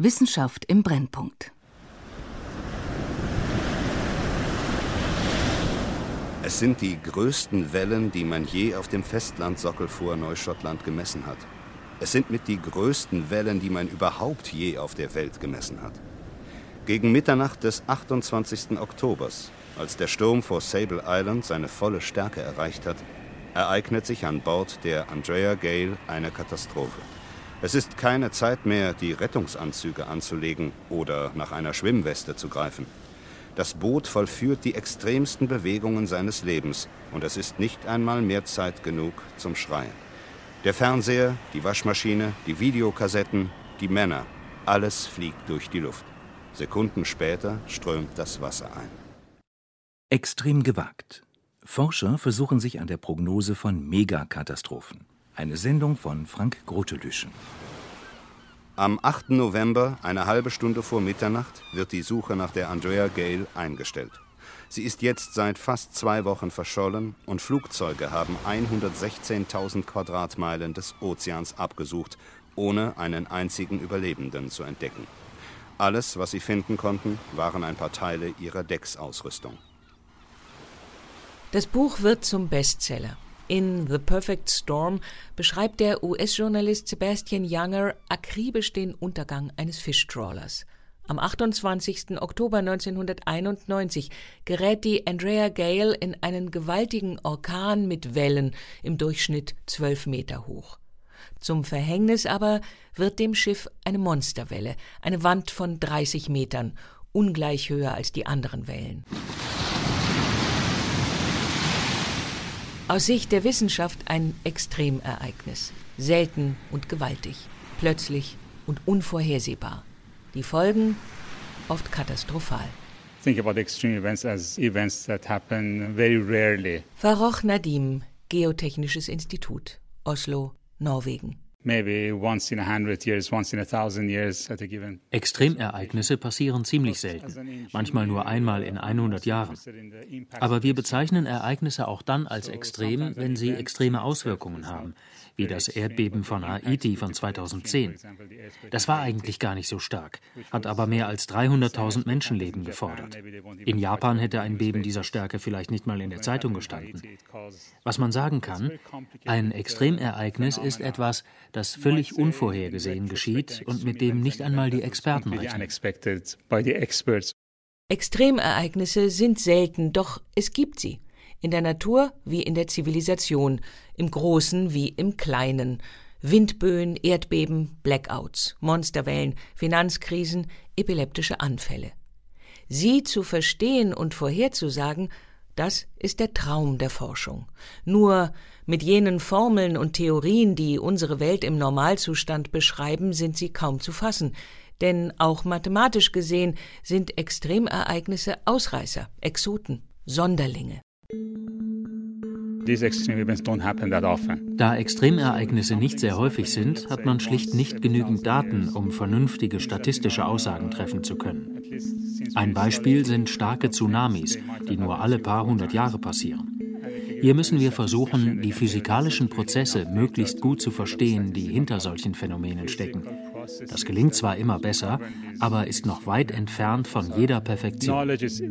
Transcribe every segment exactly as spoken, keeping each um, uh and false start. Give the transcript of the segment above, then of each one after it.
Wissenschaft im Brennpunkt. Es sind die größten Wellen, die man je auf dem Festlandsockel vor Neuschottland gemessen hat. Es sind mit die größten Wellen, die man überhaupt je auf der Welt gemessen hat. Gegen Mitternacht des achtundzwanzigsten Oktobers, als der Sturm vor Sable Island seine volle Stärke erreicht hat, ereignet sich an Bord der Andrea Gale eine Katastrophe. Es ist keine Zeit mehr, die Rettungsanzüge anzulegen oder nach einer Schwimmweste zu greifen. Das Boot vollführt die extremsten Bewegungen seines Lebens und es ist nicht einmal mehr Zeit genug zum Schreien. Der Fernseher, die Waschmaschine, die Videokassetten, die Männer, alles fliegt durch die Luft. Sekunden später strömt das Wasser ein. Extrem gewagt. Forscher versuchen sich an der Prognose von Megakatastrophen. Eine Sendung von Frank Grotelüschen. Am achten November, eine halbe Stunde vor Mitternacht, wird die Suche nach der Andrea Gale eingestellt. Sie ist jetzt seit fast zwei Wochen verschollen und Flugzeuge haben hundertsechzehntausend Quadratmeilen des Ozeans abgesucht, ohne einen einzigen Überlebenden zu entdecken. Alles, was sie finden konnten, waren ein paar Teile ihrer Decksausrüstung. Das Buch wird zum Bestseller. In The Perfect Storm beschreibt der U S-Journalist Sebastian Junger akribisch den Untergang eines Fischtrawlers. Am achtundzwanzigsten Oktober neunzehnhunderteinundneunzig gerät die Andrea Gale in einen gewaltigen Orkan mit Wellen im Durchschnitt zwölf Meter hoch. Zum Verhängnis aber wird dem Schiff eine Monsterwelle, eine Wand von dreißig Metern, ungleich höher als die anderen Wellen. Aus Sicht der Wissenschaft ein Extremereignis. Selten und gewaltig, plötzlich und unvorhersehbar. Die Folgen oft katastrophal. Think about extreme events as events that happen very rarely. Farouk Nadim, Geotechnisches Institut, Oslo, Norwegen. Maybe once in a hundred years, once in a thousand years at a given. Extremereignisse passieren ziemlich selten, manchmal nur einmal in hundert Jahren. Aber wir bezeichnen Ereignisse auch dann als extrem, wenn sie extreme Auswirkungen haben, wie das Erdbeben von Haiti von zweitausendzehn. Das war eigentlich gar nicht so stark, hat aber mehr als dreihunderttausend Menschenleben gefordert. In Japan hätte ein Beben dieser Stärke vielleicht nicht mal in der Zeitung gestanden. Was man sagen kann, ein Extremereignis ist etwas, das völlig unvorhergesehen geschieht und mit dem nicht einmal die Experten rechnen. Extremereignisse sind selten, doch es gibt sie. In der Natur wie in der Zivilisation, im Großen wie im Kleinen. Windböen, Erdbeben, Blackouts, Monsterwellen, Finanzkrisen, epileptische Anfälle. Sie zu verstehen und vorherzusagen, das ist der Traum der Forschung. Nur mit jenen Formeln und Theorien, die unsere Welt im Normalzustand beschreiben, sind sie kaum zu fassen. Denn auch mathematisch gesehen sind Extremereignisse Ausreißer, Exoten, Sonderlinge. These extreme events don't happen that often. Da Extremereignisse nicht sehr häufig sind, hat man schlicht nicht genügend Daten, um vernünftige statistische Aussagen treffen zu können. Ein Beispiel sind starke Tsunamis, die nur alle paar hundert Jahre passieren. Hier müssen wir versuchen, die physikalischen Prozesse möglichst gut zu verstehen, die hinter solchen Phänomenen stecken. Das gelingt zwar immer besser, aber ist noch weit entfernt von jeder Perfektion.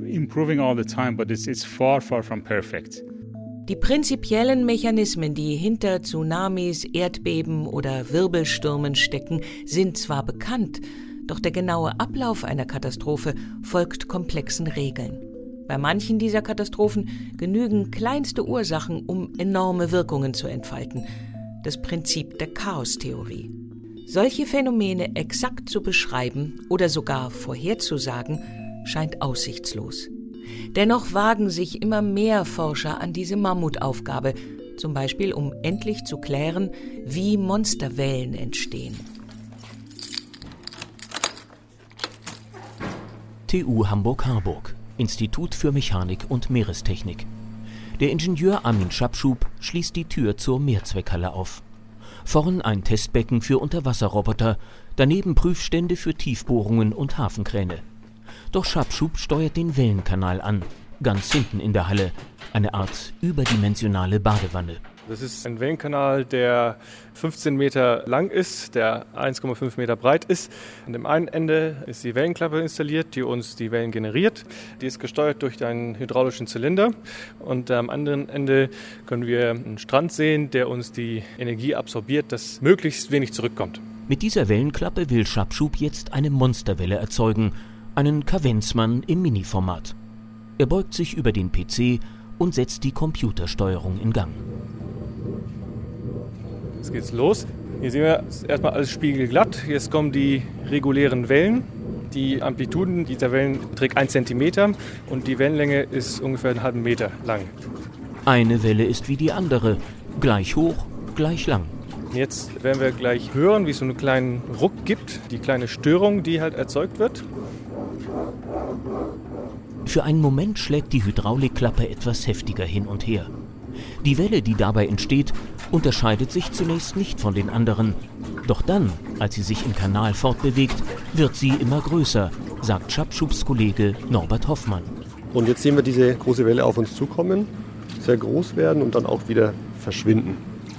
Die prinzipiellen Mechanismen, die hinter Tsunamis, Erdbeben oder Wirbelstürmen stecken, sind zwar bekannt, doch der genaue Ablauf einer Katastrophe folgt komplexen Regeln. Bei manchen dieser Katastrophen genügen kleinste Ursachen, um enorme Wirkungen zu entfalten. Das Prinzip der Chaostheorie. Solche Phänomene exakt zu beschreiben oder sogar vorherzusagen, scheint aussichtslos. Dennoch wagen sich immer mehr Forscher an diese Mammutaufgabe, zum Beispiel um endlich zu klären, wie Monsterwellen entstehen. T U Hamburg-Harburg, Institut für Mechanik und Meerestechnik. Der Ingenieur Armin Schapschub schließt die Tür zur Mehrzweckhalle auf. Vorn ein Testbecken für Unterwasserroboter, daneben Prüfstände für Tiefbohrungen und Hafenkräne. Doch Schapschub steuert den Wellenkanal an, ganz hinten in der Halle, eine Art überdimensionale Badewanne. Das ist ein Wellenkanal, der fünfzehn Meter lang ist, der eins Komma fünf Meter breit ist. An dem einen Ende ist die Wellenklappe installiert, die uns die Wellen generiert. Die ist gesteuert durch einen hydraulischen Zylinder. Und am anderen Ende können wir einen Strand sehen, der uns die Energie absorbiert, dass möglichst wenig zurückkommt. Mit dieser Wellenklappe will Schapschub jetzt eine Monsterwelle erzeugen, einen Kavenzmann im Mini-Format. Er beugt sich über den P C und setzt die Computersteuerung in Gang. Jetzt geht's los. Hier sehen wir erstmal alles spiegelglatt. Jetzt kommen die regulären Wellen. Die Amplituden dieser Wellen beträgt ein Zentimeter und die Wellenlänge ist ungefähr einen halben Meter lang. Eine Welle ist wie die andere, gleich hoch, gleich lang. Jetzt werden wir gleich hören, wie es so einen kleinen Ruck gibt, die kleine Störung, die halt erzeugt wird. Für einen Moment schlägt die Hydraulikklappe etwas heftiger hin und her. Die Welle, die dabei entsteht, unterscheidet sich zunächst nicht von den anderen. Doch dann, als sie sich im Kanal fortbewegt, wird sie immer größer, sagt Schapschubs Kollege Norbert Hoffmann. Und jetzt sehen wir diese große Welle auf uns zukommen, sehr groß werden und dann auch wieder verschwinden.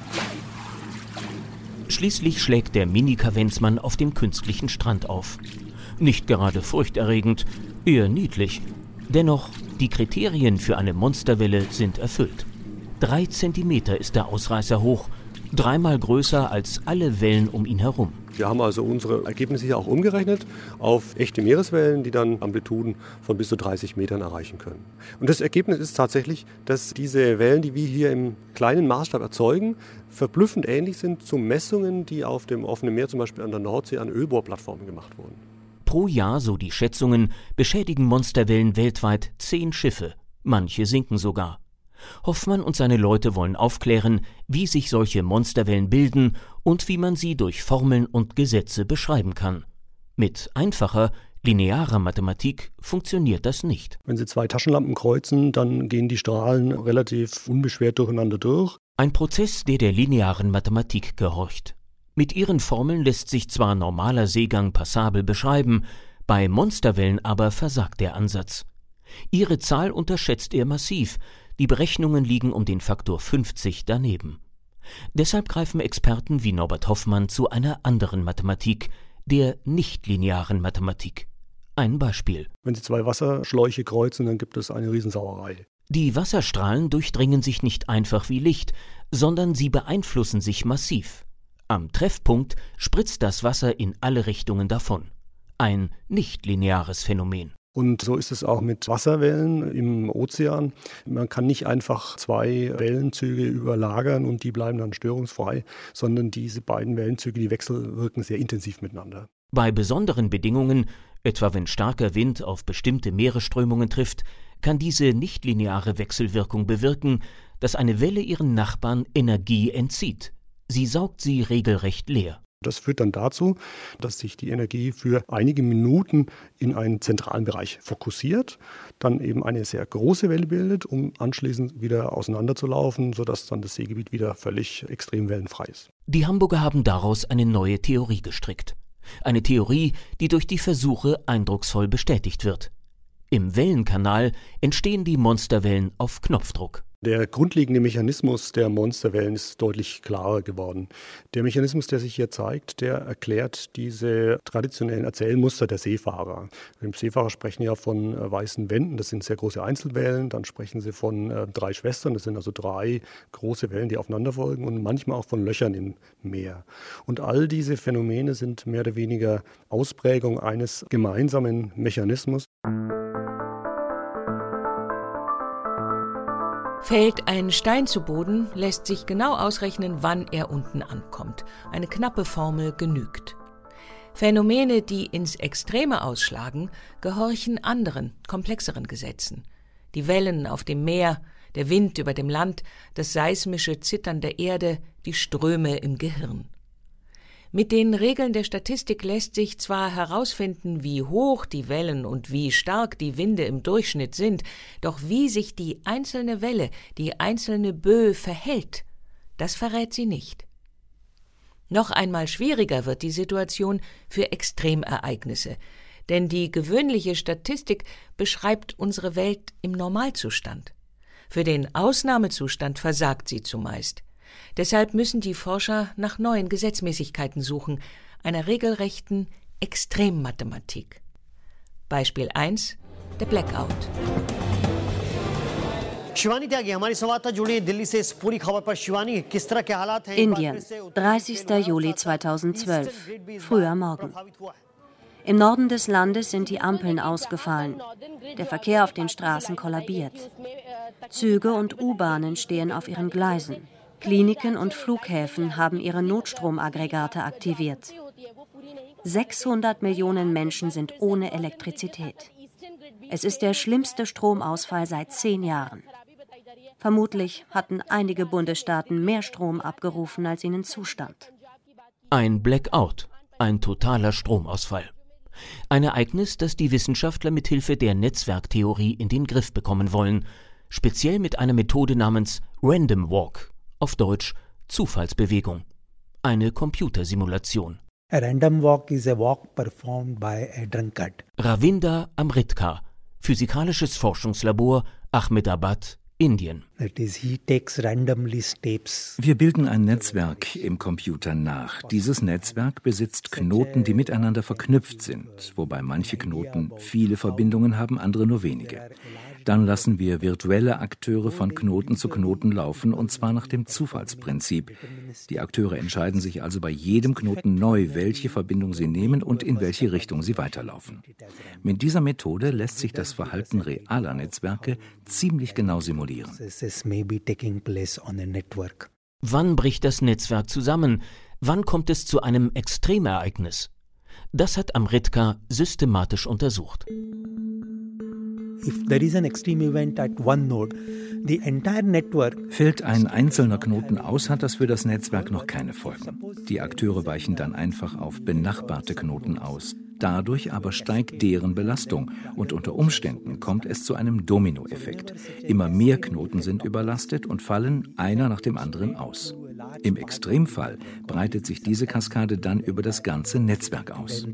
Schließlich schlägt der Mini-Kavenzmann auf dem künstlichen Strand auf. Nicht gerade furchterregend, eher niedlich. Dennoch, die Kriterien für eine Monsterwelle sind erfüllt. Drei Zentimeter ist der Ausreißer hoch, dreimal größer als alle Wellen um ihn herum. Wir haben also unsere Ergebnisse hier auch umgerechnet auf echte Meereswellen, die dann Amplituden von bis zu dreißig Metern erreichen können. Und das Ergebnis ist tatsächlich, dass diese Wellen, die wir hier im kleinen Maßstab erzeugen, verblüffend ähnlich sind zu Messungen, die auf dem offenen Meer, zum Beispiel an der Nordsee, an Ölbohrplattformen gemacht wurden. Pro Jahr, so die Schätzungen, beschädigen Monsterwellen weltweit zehn Schiffe. Manche sinken sogar. Hoffmann und seine Leute wollen aufklären, wie sich solche Monsterwellen bilden und wie man sie durch Formeln und Gesetze beschreiben kann. Mit einfacher, linearer Mathematik funktioniert das nicht. Wenn Sie zwei Taschenlampen kreuzen, dann gehen die Strahlen relativ unbeschwert durcheinander durch. Ein Prozess, der der linearen Mathematik gehorcht. Mit ihren Formeln lässt sich zwar normaler Seegang passabel beschreiben, bei Monsterwellen aber versagt der Ansatz. Ihre Zahl unterschätzt er massiv, die Berechnungen liegen um den Faktor fünfzig daneben. Deshalb greifen Experten wie Norbert Hoffmann zu einer anderen Mathematik, der nichtlinearen Mathematik. Ein Beispiel. Wenn Sie zwei Wasserschläuche kreuzen, dann gibt es eine Riesensauerei. Die Wasserstrahlen durchdringen sich nicht einfach wie Licht, sondern sie beeinflussen sich massiv. Am Treffpunkt spritzt das Wasser in alle Richtungen davon. Ein nichtlineares Phänomen. Und so ist es auch mit Wasserwellen im Ozean. Man kann nicht einfach zwei Wellenzüge überlagern und die bleiben dann störungsfrei, sondern diese beiden Wellenzüge, die wechselwirken sehr intensiv miteinander. Bei besonderen Bedingungen, etwa wenn starker Wind auf bestimmte Meeresströmungen trifft, kann diese nichtlineare Wechselwirkung bewirken, dass eine Welle ihren Nachbarn Energie entzieht. Sie saugt sie regelrecht leer. Das führt dann dazu, dass sich die Energie für einige Minuten in einen zentralen Bereich fokussiert, dann eben eine sehr große Welle bildet, um anschließend wieder auseinanderzulaufen, sodass dann das Seegebiet wieder völlig extrem wellenfrei ist. Die Hamburger haben daraus eine neue Theorie gestrickt. Eine Theorie, die durch die Versuche eindrucksvoll bestätigt wird. Im Wellenkanal entstehen die Monsterwellen auf Knopfdruck. Der grundlegende Mechanismus der Monsterwellen ist deutlich klarer geworden. Der Mechanismus, der sich hier zeigt, der erklärt diese traditionellen Erzählmuster der Seefahrer. Die Seefahrer sprechen ja von äh, weißen Wänden, das sind sehr große Einzelwellen. Dann sprechen sie von äh, drei Schwestern, das sind also drei große Wellen, die aufeinander folgen und manchmal auch von Löchern im Meer. Und all diese Phänomene sind mehr oder weniger Ausprägung eines gemeinsamen Mechanismus. Fällt ein Stein zu Boden, lässt sich genau ausrechnen, wann er unten ankommt. Eine knappe Formel genügt. Phänomene, die ins Extreme ausschlagen, gehorchen anderen, komplexeren Gesetzen. Die Wellen auf dem Meer, der Wind über dem Land, das seismische Zittern der Erde, die Ströme im Gehirn. Mit den Regeln der Statistik lässt sich zwar herausfinden, wie hoch die Wellen und wie stark die Winde im Durchschnitt sind, doch wie sich die einzelne Welle, die einzelne Böe verhält, das verrät sie nicht. Noch einmal schwieriger wird die Situation für Extremereignisse, denn die gewöhnliche Statistik beschreibt unsere Welt im Normalzustand. Für den Ausnahmezustand versagt sie zumeist. Deshalb müssen die Forscher nach neuen Gesetzmäßigkeiten suchen, einer regelrechten Extremmathematik. Beispiel eins, der Blackout. Indien, dreißigster Juli zweitausendzwölf, früher Morgen. Im Norden des Landes sind die Ampeln ausgefallen. Der Verkehr auf den Straßen kollabiert. Züge und U-Bahnen stehen auf ihren Gleisen. Kliniken und Flughäfen haben ihre Notstromaggregate aktiviert. sechshundert Millionen Menschen sind ohne Elektrizität. Es ist der schlimmste Stromausfall seit zehn Jahren. Vermutlich hatten einige Bundesstaaten mehr Strom abgerufen, als ihnen zustand. Ein Blackout, ein totaler Stromausfall. Ein Ereignis, das die Wissenschaftler mithilfe der Netzwerktheorie in den Griff bekommen wollen, speziell mit einer Methode namens Random Walk, auf Deutsch Zufallsbewegung. Eine Computersimulation. A random walk is a walk performed by a drunkard. Ravinder Amritkar, Physikalisches Forschungslabor, Ahmedabad, Indien. Wir bilden ein Netzwerk im Computer nach. Dieses Netzwerk besitzt Knoten, die miteinander verknüpft sind, wobei manche Knoten viele Verbindungen haben, andere nur wenige. Dann lassen wir virtuelle Akteure von Knoten zu Knoten laufen, und zwar nach dem Zufallsprinzip. Die Akteure entscheiden sich also bei jedem Knoten neu, welche Verbindung sie nehmen und in welche Richtung sie weiterlaufen. Mit dieser Methode lässt sich das Verhalten realer Netzwerke ziemlich genau simulieren. Wann bricht das Netzwerk zusammen? Wann kommt es zu einem Extremereignis? Das hat Amritkar systematisch untersucht. Fällt ein einzelner Knoten aus, hat das für das Netzwerk noch keine Folgen. Die Akteure weichen dann einfach auf benachbarte Knoten aus. Dadurch aber steigt deren Belastung und unter Umständen kommt es zu einem Dominoeffekt. Immer mehr Knoten sind überlastet und fallen einer nach dem anderen aus. Im Extremfall breitet sich diese Kaskade dann über das ganze Netzwerk aus.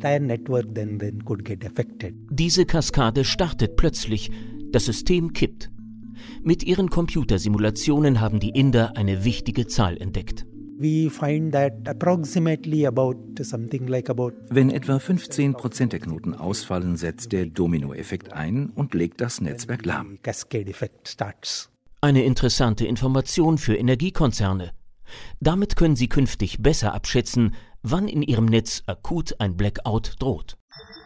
Diese Kaskade startet plötzlich, das System kippt. Mit ihren Computersimulationen haben die Inder eine wichtige Zahl entdeckt. Wenn etwa fünfzehn Prozent der Knoten ausfallen, setzt der Dominoeffekt ein und legt das Netzwerk lahm. Eine interessante Information für Energiekonzerne. Damit können sie künftig besser abschätzen, wann in ihrem Netz akut ein Blackout droht.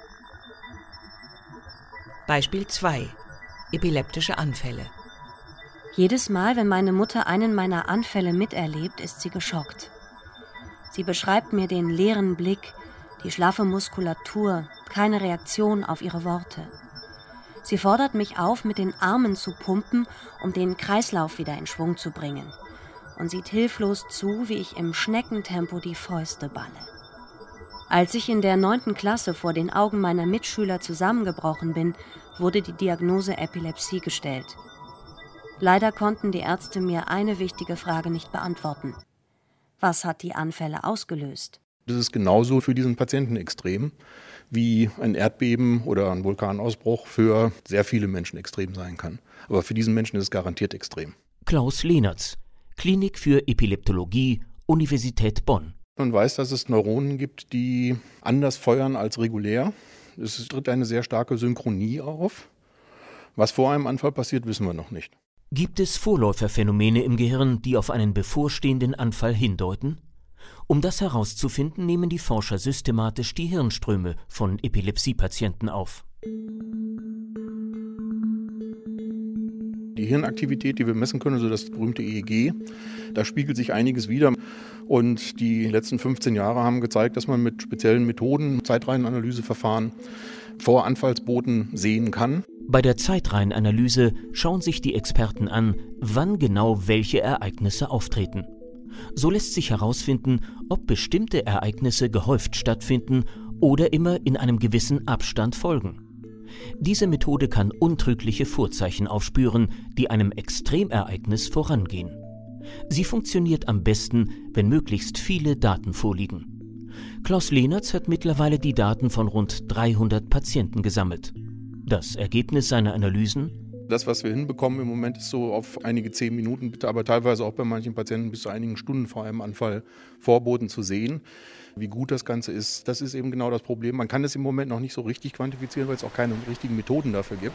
Beispiel zwei. Epileptische Anfälle. Jedes Mal, wenn meine Mutter einen meiner Anfälle miterlebt, ist sie geschockt. Sie beschreibt mir den leeren Blick, die schlaffe Muskulatur, keine Reaktion auf ihre Worte. Sie fordert mich auf, mit den Armen zu pumpen, um den Kreislauf wieder in Schwung zu bringen, und sieht hilflos zu, wie ich im Schneckentempo die Fäuste balle. Als ich in der neunten Klasse vor den Augen meiner Mitschüler zusammengebrochen bin, wurde die Diagnose Epilepsie gestellt. Leider konnten die Ärzte mir eine wichtige Frage nicht beantworten. Was hat die Anfälle ausgelöst? Das ist genauso für diesen Patienten extrem, wie ein Erdbeben oder ein Vulkanausbruch für sehr viele Menschen extrem sein kann. Aber für diesen Menschen ist es garantiert extrem. Klaus Lehnertz, Klinik für Epileptologie, Universität Bonn. Man weiß, dass es Neuronen gibt, die anders feuern als regulär. Es tritt eine sehr starke Synchronie auf. Was vor einem Anfall passiert, wissen wir noch nicht. Gibt es Vorläuferphänomene im Gehirn, die auf einen bevorstehenden Anfall hindeuten? Um das herauszufinden, nehmen die Forscher systematisch die Hirnströme von Epilepsiepatienten auf. Die Hirnaktivität, die wir messen können, also das berühmte E E G, da spiegelt sich einiges wider. Und die letzten fünfzehn Jahre haben gezeigt, dass man mit speziellen Methoden, Zeitreihenanalyseverfahren, vor Anfallsboten sehen kann. Bei der Zeitreihenanalyse schauen sich die Experten an, wann genau welche Ereignisse auftreten. So lässt sich herausfinden, ob bestimmte Ereignisse gehäuft stattfinden oder immer in einem gewissen Abstand folgen. Diese Methode kann untrügliche Vorzeichen aufspüren, die einem Extremereignis vorangehen. Sie funktioniert am besten, wenn möglichst viele Daten vorliegen. Klaus Lehnertz hat mittlerweile die Daten von rund dreihundert Patienten gesammelt. Das Ergebnis seiner Analysen? Das, was wir hinbekommen im Moment, ist so auf einige zehn Minuten, bitte, aber teilweise auch bei manchen Patienten bis zu einigen Stunden vor einem Anfall Vorboten zu sehen. Wie gut das Ganze ist, das ist eben genau das Problem. Man kann es im Moment noch nicht so richtig quantifizieren, weil es auch keine richtigen Methoden dafür gibt.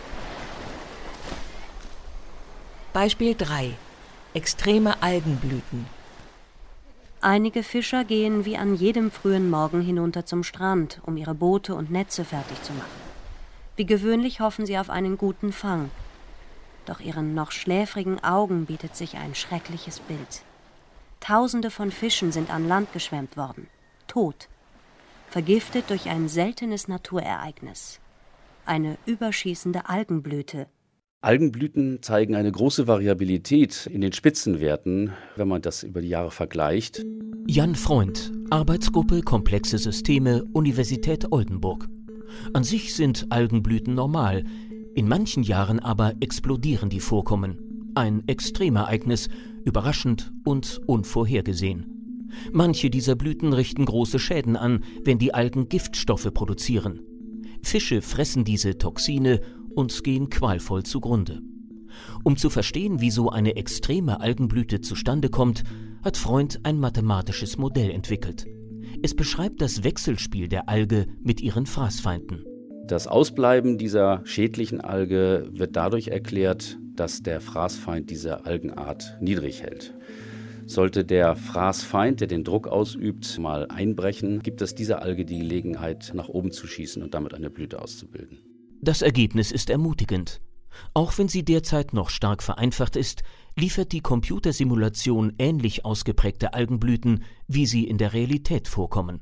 Beispiel drei. Extreme Algenblüten. Einige Fischer gehen wie an jedem frühen Morgen hinunter zum Strand, um ihre Boote und Netze fertig zu machen. Wie gewöhnlich hoffen sie auf einen guten Fang. Doch ihren noch schläfrigen Augen bietet sich ein schreckliches Bild. Tausende von Fischen sind an Land geschwemmt worden, tot, vergiftet durch ein seltenes Naturereignis. Eine überschießende Algenblüte. Algenblüten zeigen eine große Variabilität in den Spitzenwerten, wenn man das über die Jahre vergleicht. Jan Freund, Arbeitsgruppe Komplexe Systeme, Universität Oldenburg. An sich sind Algenblüten normal, in manchen Jahren aber explodieren die Vorkommen. Ein Extremereignis, überraschend und unvorhergesehen. Manche dieser Blüten richten große Schäden an, wenn die Algen Giftstoffe produzieren. Fische fressen diese Toxine und gehen qualvoll zugrunde. Um zu verstehen, wie so eine extreme Algenblüte zustande kommt, hat Freund ein mathematisches Modell entwickelt. Es beschreibt das Wechselspiel der Alge mit ihren Fraßfeinden. Das Ausbleiben dieser schädlichen Alge wird dadurch erklärt, dass der Fraßfeind diese Algenart niedrig hält. Sollte der Fraßfeind, der den Druck ausübt, mal einbrechen, gibt es dieser Alge die Gelegenheit, nach oben zu schießen und damit eine Blüte auszubilden. Das Ergebnis ist ermutigend. Auch wenn sie derzeit noch stark vereinfacht ist, liefert die Computersimulation ähnlich ausgeprägte Algenblüten, wie sie in der Realität vorkommen.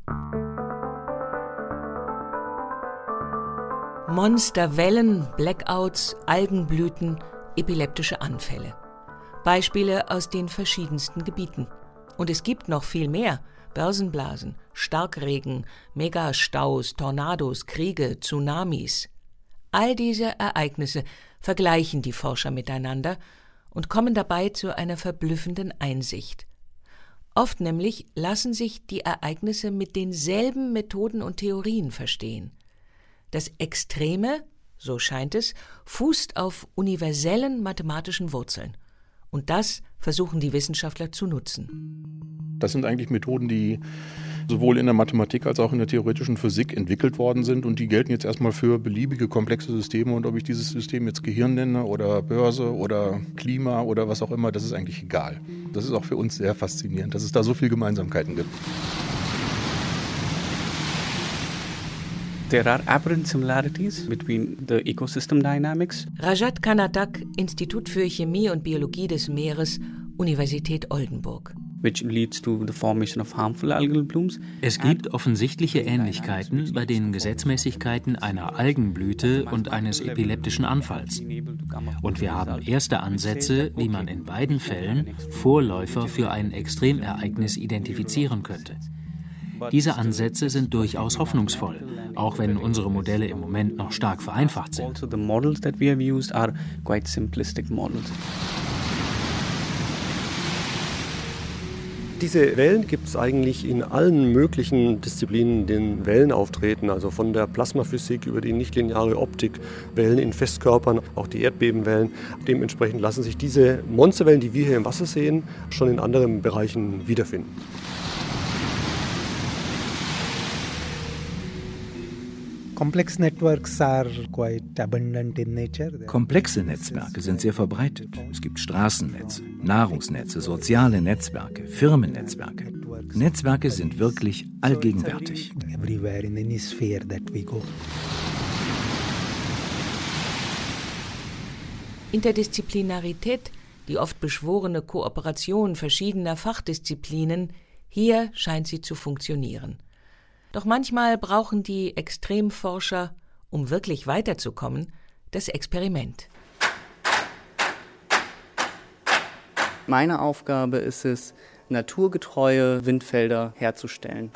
Monsterwellen, Blackouts, Algenblüten, epileptische Anfälle. Beispiele aus den verschiedensten Gebieten. Und es gibt noch viel mehr. Börsenblasen, Starkregen, Megastaus, Tornados, Kriege, Tsunamis. All diese Ereignisse vergleichen die Forscher miteinander und kommen dabei zu einer verblüffenden Einsicht. Oft nämlich lassen sich die Ereignisse mit denselben Methoden und Theorien verstehen. Das Extreme, so scheint es, fußt auf universellen mathematischen Wurzeln. Und das versuchen die Wissenschaftler zu nutzen. Das sind eigentlich Methoden, die sowohl in der Mathematik als auch in der theoretischen Physik entwickelt worden sind. Und die gelten jetzt erstmal für beliebige komplexe Systeme. Und ob ich dieses System jetzt Gehirn nenne oder Börse oder Klima oder was auch immer, das ist eigentlich egal. Das ist auch für uns sehr faszinierend, dass es da so viele Gemeinsamkeiten gibt. There are aberrant similarities between the ecosystem dynamics. Rajat Kanatak, Institut für Chemie und Biologie des Meeres, Universität Oldenburg. Which leads to the formation of harmful algal blooms. Es gibt offensichtliche Ähnlichkeiten bei den Gesetzmäßigkeiten einer Algenblüte und eines epileptischen Anfalls. Und wir haben erste Ansätze, wie man in beiden Fällen Vorläufer für ein Extremereignis identifizieren könnte. Diese Ansätze sind durchaus hoffnungsvoll, auch wenn unsere Modelle im Moment noch stark vereinfacht sind. Also the models that we have used are quite simplistic models. Diese Wellen gibt es eigentlich in allen möglichen Disziplinen, in denen Wellen auftreten, also von der Plasmaphysik über die nichtlineare Optik, Wellen in Festkörpern, auch die Erdbebenwellen. Dementsprechend lassen sich diese Monsterwellen, die wir hier im Wasser sehen, schon in anderen Bereichen wiederfinden. Complex networks are quite abundant in nature. Komplexe Netzwerke sind sehr verbreitet. Es gibt Straßennetze, Nahrungsnetze, soziale Netzwerke, Firmennetzwerke. Netzwerke sind wirklich allgegenwärtig. Everywhere in any sphere that we go. Interdisziplinarität, die oft beschworene Kooperation verschiedener Fachdisziplinen, hier scheint sie zu funktionieren. Doch manchmal brauchen die Extremforscher, um wirklich weiterzukommen, das Experiment. Meine Aufgabe ist es, naturgetreue Windfelder herzustellen.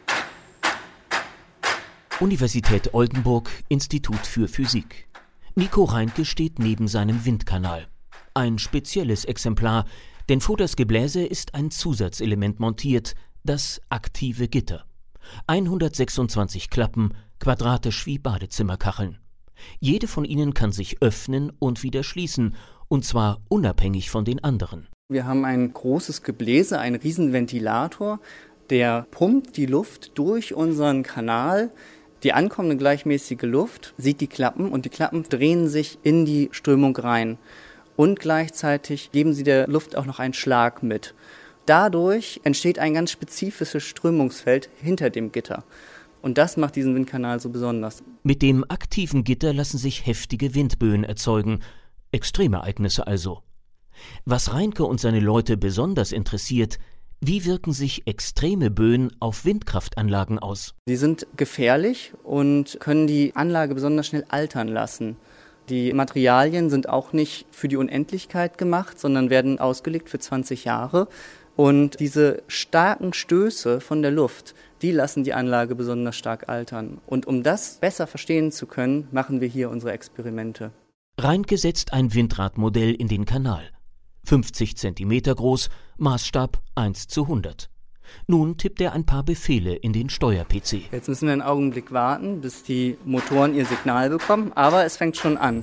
Universität Oldenburg, Institut für Physik. Nico Reinke steht neben seinem Windkanal. Ein spezielles Exemplar, denn vor das Gebläse ist ein Zusatzelement montiert, das aktive Gitter. hundertsechsundzwanzig Klappen, quadratisch wie Badezimmerkacheln. Jede von ihnen kann sich öffnen und wieder schließen, und zwar unabhängig von den anderen. Wir haben ein großes Gebläse, einen riesen Ventilator, der pumpt die Luft durch unseren Kanal. Die ankommende gleichmäßige Luft sieht die Klappen und die Klappen drehen sich in die Strömung rein. Und gleichzeitig geben sie der Luft auch noch einen Schlag mit. Dadurch entsteht ein ganz spezifisches Strömungsfeld hinter dem Gitter. Und das macht diesen Windkanal so besonders. Mit dem aktiven Gitter lassen sich heftige Windböen erzeugen. Extremereignisse also. Was Reinke und seine Leute besonders interessiert: Wie wirken sich extreme Böen auf Windkraftanlagen aus? Die sind gefährlich und können die Anlage besonders schnell altern lassen. Die Materialien sind auch nicht für die Unendlichkeit gemacht, sondern werden ausgelegt für zwanzig Jahre. Und diese starken Stöße von der Luft, die lassen die Anlage besonders stark altern. Und um das besser verstehen zu können, machen wir hier unsere Experimente. Reinke setzt ein Windradmodell in den Kanal. fünfzig Zentimeter groß, Maßstab eins zu hundert. Nun tippt er ein paar Befehle in den Steuer-P C. Jetzt müssen wir einen Augenblick warten, bis die Motoren ihr Signal bekommen, aber es fängt schon an.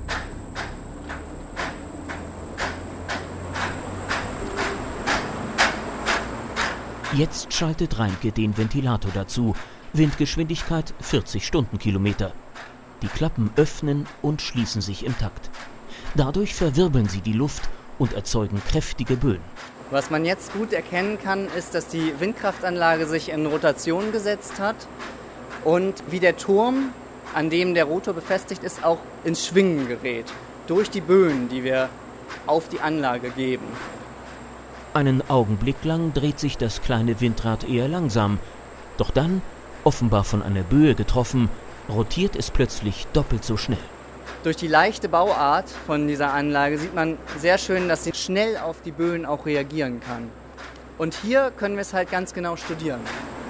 Jetzt schaltet Reinke den Ventilator dazu. Windgeschwindigkeit vierzig Stundenkilometer. Die Klappen öffnen und schließen sich im Takt. Dadurch verwirbeln sie die Luft und erzeugen kräftige Böen. Was man jetzt gut erkennen kann, ist, dass die Windkraftanlage sich in Rotation gesetzt hat und wie der Turm, an dem der Rotor befestigt ist, auch ins Schwingen gerät. Durch die Böen, die wir auf die Anlage geben. Einen Augenblick lang dreht sich das kleine Windrad eher langsam. Doch dann, offenbar von einer Böe getroffen, rotiert es plötzlich doppelt so schnell. Durch die leichte Bauart von dieser Anlage sieht man sehr schön, dass sie schnell auf die Böen auch reagieren kann. Und hier können wir es halt ganz genau studieren.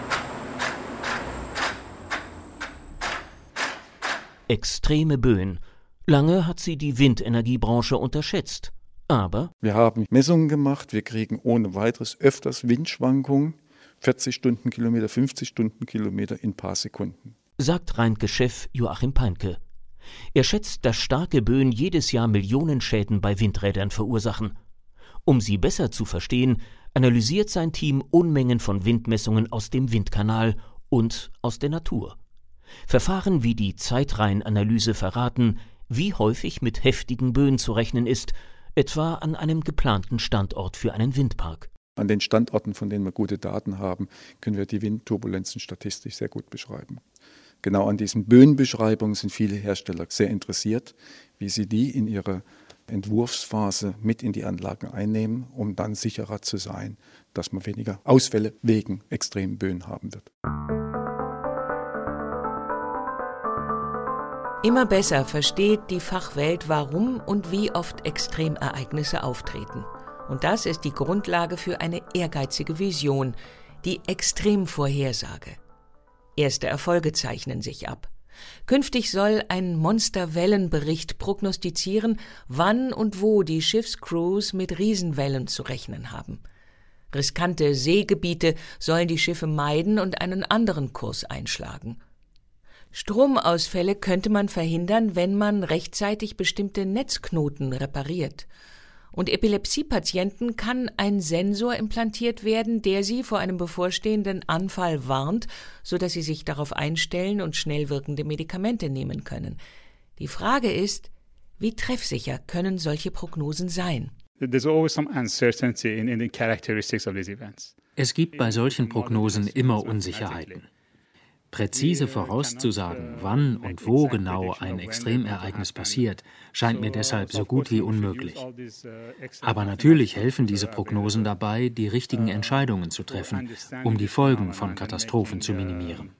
Extreme Böen. Lange hat sie die Windenergiebranche unterschätzt. Aber wir haben Messungen gemacht, wir kriegen ohne weiteres öfters Windschwankungen, vierzig Stundenkilometer, fünfzig Stundenkilometer in ein paar Sekunden. Sagt Reinke-Chef Joachim Peinke. Er schätzt, dass starke Böen jedes Jahr Millionen Schäden bei Windrädern verursachen. Um sie besser zu verstehen, analysiert sein Team Unmengen von Windmessungen aus dem Windkanal und aus der Natur. Verfahren wie die Zeitreihenanalyse verraten, wie häufig mit heftigen Böen zu rechnen ist, etwa an einem geplanten Standort für einen Windpark. An den Standorten, von denen wir gute Daten haben, können wir die Windturbulenzen statistisch sehr gut beschreiben. Genau an diesen Böenbeschreibungen sind viele Hersteller sehr interessiert, wie sie die in ihrer Entwurfsphase mit in die Anlagen einnehmen, um dann sicherer zu sein, dass man weniger Ausfälle wegen extremen Böen haben wird. Immer besser versteht die Fachwelt, warum und wie oft Extremereignisse auftreten. Und das ist die Grundlage für eine ehrgeizige Vision, die Extremvorhersage. Erste Erfolge zeichnen sich ab. Künftig soll ein Monsterwellenbericht prognostizieren, wann und wo die Schiffscrews mit Riesenwellen zu rechnen haben. Riskante Seegebiete sollen die Schiffe meiden und einen anderen Kurs einschlagen. Stromausfälle könnte man verhindern, wenn man rechtzeitig bestimmte Netzknoten repariert. Und Epilepsiepatienten kann ein Sensor implantiert werden, der sie vor einem bevorstehenden Anfall warnt, sodass sie sich darauf einstellen und schnell wirkende Medikamente nehmen können. Die Frage ist, wie treffsicher können solche Prognosen sein? Es gibt bei solchen Prognosen immer Unsicherheiten. Präzise vorauszusagen, wann und wo genau ein Extremereignis passiert, scheint mir deshalb so gut wie unmöglich. Aber natürlich helfen diese Prognosen dabei, die richtigen Entscheidungen zu treffen, um die Folgen von Katastrophen zu minimieren.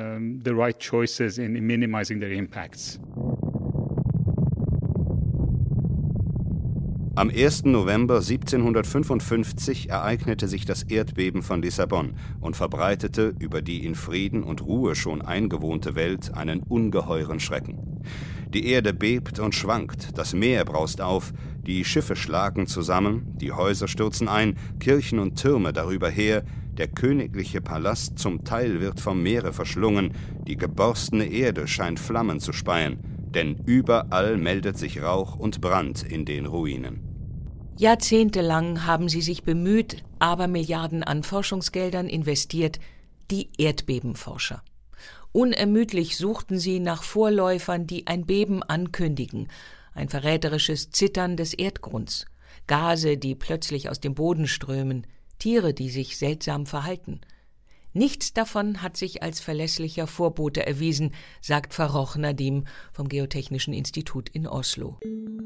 Am ersten November siebzehnhundertfünfundfünfzig ereignete sich das Erdbeben von Lissabon und verbreitete über die in Frieden und Ruhe schon eingewohnte Welt einen ungeheuren Schrecken. Die Erde bebt und schwankt, das Meer braust auf, die Schiffe schlagen zusammen, die Häuser stürzen ein, Kirchen und Türme darüber her, der königliche Palast zum Teil wird vom Meere verschlungen, die geborstene Erde scheint Flammen zu speien, Denn überall meldet sich Rauch und Brand in den Ruinen. Jahrzehntelang haben sie sich bemüht, Abermilliarden an Forschungsgeldern investiert, die Erdbebenforscher. Unermüdlich suchten sie nach Vorläufern, die ein Beben ankündigen, ein verräterisches Zittern des Erdgrunds, Gase, die plötzlich aus dem Boden strömen, Tiere, die sich seltsam verhalten. Nichts davon hat sich als verlässlicher Vorbote erwiesen, sagt Farrokh Nadim vom Geotechnischen Institut in Oslo.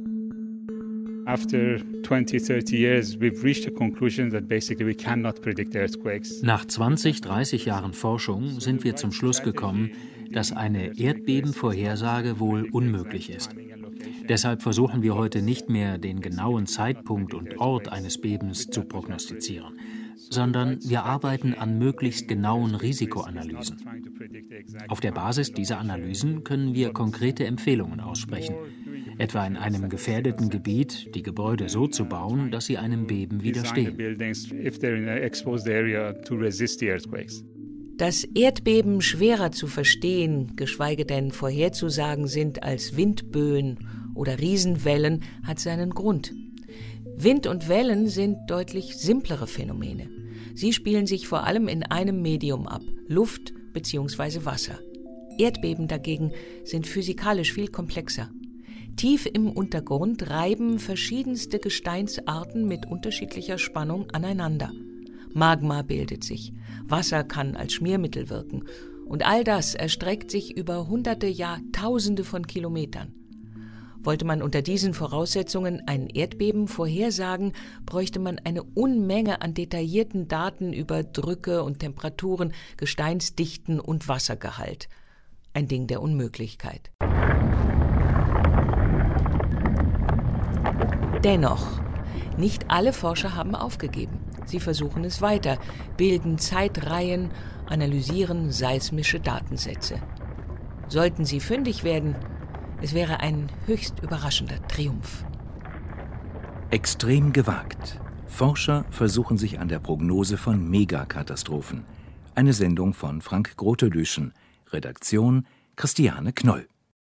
After twenty, thirty years, we've reached a conclusion that basically we cannot predict earthquakes. Nach zwanzig, dreißig Jahren Forschung sind wir zum Schluss gekommen, dass eine Erdbebenvorhersage wohl unmöglich ist. Deshalb versuchen wir heute nicht mehr, den genauen Zeitpunkt und Ort eines Bebens zu prognostizieren, sondern wir arbeiten an möglichst genauen Risikoanalysen. Auf der Basis dieser Analysen können wir konkrete Empfehlungen aussprechen, etwa in einem gefährdeten Gebiet die Gebäude so zu bauen, dass sie einem Beben widerstehen. Dass Erdbeben schwerer zu verstehen, geschweige denn vorherzusagen sind als Windböen oder Riesenwellen, hat seinen Grund. Wind und Wellen sind deutlich simplere Phänomene. Sie spielen sich vor allem in einem Medium ab, Luft bzw. Wasser. Erdbeben dagegen sind physikalisch viel komplexer. Tief im Untergrund reiben verschiedenste Gesteinsarten mit unterschiedlicher Spannung aneinander. Magma bildet sich, Wasser kann als Schmiermittel wirken und all das erstreckt sich über Hunderte, ja Tausende von Kilometern. Wollte man unter diesen Voraussetzungen ein Erdbeben vorhersagen, bräuchte man eine Unmenge an detaillierten Daten über Drücke und Temperaturen, Gesteinsdichten und Wassergehalt. Ein Ding der Unmöglichkeit. Dennoch, nicht alle Forscher haben aufgegeben. Sie versuchen es weiter, bilden Zeitreihen, analysieren seismische Datensätze. Sollten sie fündig werden, es wäre ein höchst überraschender Triumph. Extrem gewagt. Forscher versuchen sich an der Prognose von Megakatastrophen. Eine Sendung von Frank Grotelüschen. Redaktion Christiane Knoll.